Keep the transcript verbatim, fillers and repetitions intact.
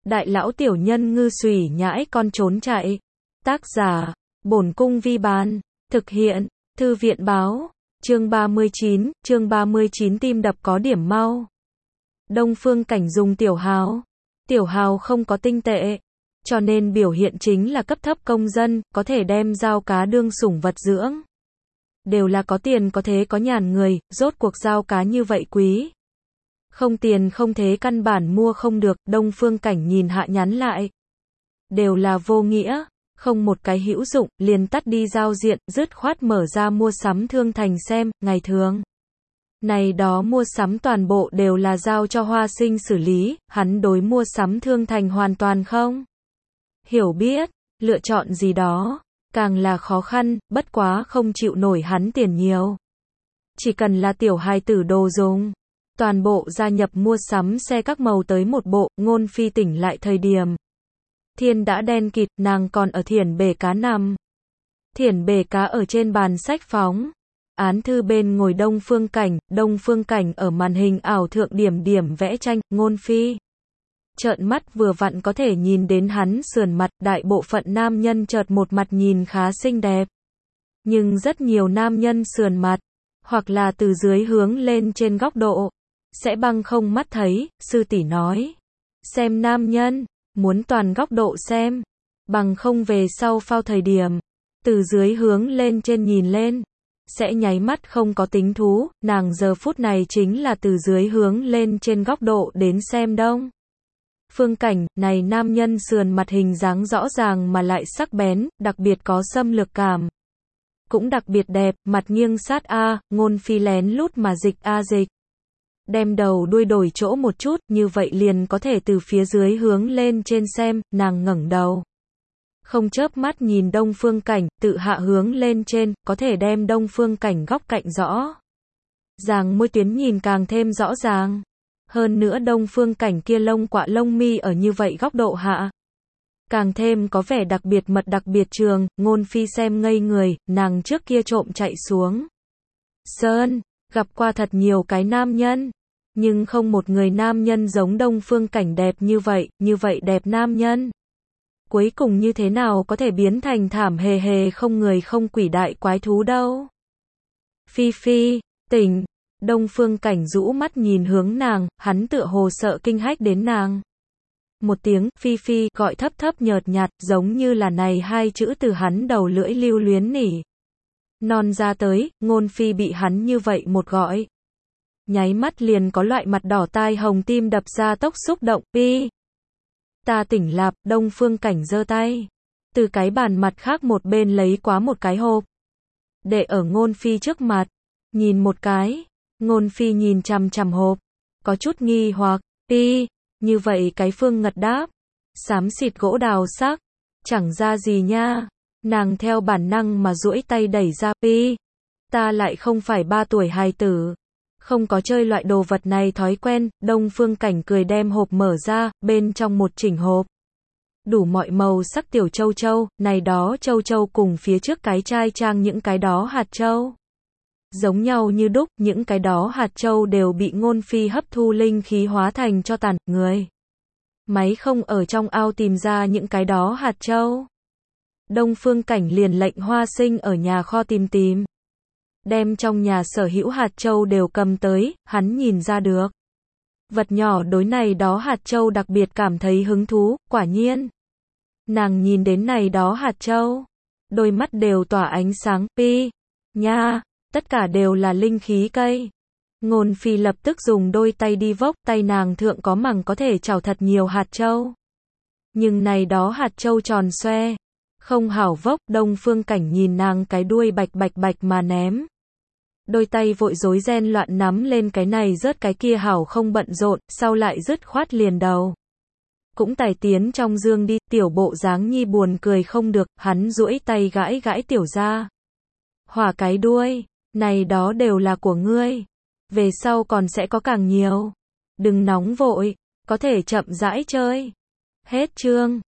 Đại lão tiểu nhân ngư xùy nhãi con trốn chạy. Tác giả, Bổn Cung Vi Bán. Thực hiện, Thư viện Báo. Chương ba mươi chín, chương ba mươi chín tim đập có điểm mau. Đông Phương Cảnh dùng tiểu hào. Tiểu hào không có tinh tệ, cho nên biểu hiện chính là cấp thấp công dân, có thể đem dao cá đương sủng vật dưỡng. Đều là có tiền có thế có nhàn người, rốt cuộc dao cá như vậy quý. Không tiền không thế căn bản mua không được, Đông Phương Cảnh nhìn hạ nhắn lại. Đều là vô nghĩa, không một cái hữu dụng, liền tắt đi giao diện, dứt khoát mở ra mua sắm thương thành xem, ngày thường. Này đó mua sắm toàn bộ đều là giao cho Hoa Sinh xử lý, hắn đối mua sắm thương thành hoàn toàn không hiểu biết, lựa chọn gì đó, càng là khó khăn, bất quá không chịu nổi hắn tiền nhiều. Chỉ cần là tiểu hài tử đồ dùng, toàn bộ gia nhập mua sắm xe các màu tới một bộ, Ngôn Phi tỉnh lại thời điểm. Thiên đã đen kịt, nàng còn ở thiển bể cá nằm. Thiển bể cá ở trên bàn sách phóng. Án thư bên ngồi Đông Phương Cảnh, Đông Phương Cảnh ở màn hình ảo thượng điểm điểm vẽ tranh, Ngôn Phi. Trợn mắt vừa vặn có thể nhìn đến hắn sườn mặt, đại bộ phận nam nhân chợt một mặt nhìn khá xinh đẹp. Nhưng rất nhiều nam nhân sườn mặt, hoặc là từ dưới hướng lên trên góc độ, sẽ băng không mắt thấy, sư tỷ nói. Xem nam nhân, muốn toàn góc độ xem, bằng không về sau phao thời điểm, từ dưới hướng lên trên nhìn lên, sẽ nháy mắt không có tính thú, nàng giờ phút này chính là từ dưới hướng lên trên góc độ đến xem Đông Phương Cảnh, này nam nhân sườn mặt hình dáng rõ ràng mà lại sắc bén, đặc biệt có xâm lược cảm. Cũng đặc biệt đẹp, mặt nghiêng sát A, Ngôn Phi lén lút mà dịch A dịch. Đem đầu đuôi đổi chỗ một chút, như vậy liền có thể từ phía dưới hướng lên trên xem, nàng ngẩng đầu. Không chớp mắt nhìn Đông Phương Cảnh, tự hạ hướng lên trên, có thể đem Đông Phương Cảnh góc cạnh rõ ràng môi tuyến nhìn càng thêm rõ ràng. Hơn nữa Đông Phương Cảnh kia lông quạ lông mi ở như vậy góc độ hạ, càng thêm có vẻ đặc biệt mật đặc biệt trường, Ngôn Phi xem ngây người, nàng trước kia trộm chạy xuống sơn, gặp qua thật nhiều cái nam nhân, nhưng không một người nam nhân giống Đông Phương Cảnh đẹp như vậy, như vậy đẹp nam nhân. Cuối cùng như thế nào có thể biến thành thảm hề hề không người không quỷ đại quái thú đâu. Phi Phi, tỉnh, Đông Phương Cảnh rũ mắt nhìn hướng nàng, hắn tựa hồ sợ kinh hách đến nàng. Một tiếng, Phi Phi, gọi thấp thấp nhợt nhạt, giống như là này hai chữ từ hắn đầu lưỡi lưu luyến nỉ. Non ra tới, Ngôn Phi bị hắn như vậy một gọi. Nháy mắt liền có loại mặt đỏ tai hồng tim đập ra tốc xúc động, Pi. Ta tỉnh lạp, Đông Phương Cảnh giơ tay. Từ cái bàn mặt khác một bên lấy quá một cái hộp. Để ở Ngôn Phi trước mặt. Nhìn một cái. Ngôn Phi nhìn chằm chằm hộp. Có chút nghi hoặc, Pi. Như vậy cái Phương Ngật đáp. Xám xịt gỗ đào sắc. Chẳng ra gì nha. Nàng theo bản năng mà duỗi tay đẩy ra, Pi. Ta lại không phải ba tuổi hài tử. Không có chơi loại đồ vật này thói quen, Đông Phương Cảnh cười đem hộp mở ra, bên trong một chỉnh hộp. Đủ mọi màu sắc tiểu châu châu, này đó châu châu cùng phía trước cái chai trang những cái đó hạt châu. Giống nhau như đúc, những cái đó hạt châu đều bị Ngôn Phi hấp thu linh khí hóa thành cho tàn, người. Máy không ở trong ao tìm ra những cái đó hạt châu. Đông Phương Cảnh liền lệnh Hoa Sinh ở nhà kho tìm tìm. Đem trong nhà sở hữu hạt châu đều cầm tới, hắn nhìn ra được. Vật nhỏ đối này đó hạt châu đặc biệt cảm thấy hứng thú, quả nhiên. Nàng nhìn đến này đó hạt châu. Đôi mắt đều tỏa ánh sáng, Pi. Nha, tất cả đều là linh khí cây. Ngôn Phi lập tức dùng đôi tay đi vốc, tay nàng thượng có mẳng có thể chảo thật nhiều hạt châu. Nhưng này đó hạt châu tròn xoe. Không hảo vốc, Đông Phương Cảnh nhìn nàng cái đuôi bạch bạch bạch mà ném. Đôi tay vội rối ren loạn nắm lên cái này rớt cái kia hảo không bận rộn, sau lại dứt khoát liền đầu. Cũng tài tiến trong dương đi, tiểu bộ dáng nhi buồn cười không được, hắn duỗi tay gãi gãi tiểu ra. Hỏa cái đuôi, này đó đều là của ngươi. Về sau còn sẽ có càng nhiều. Đừng nóng vội, có thể chậm rãi chơi. Hết chương.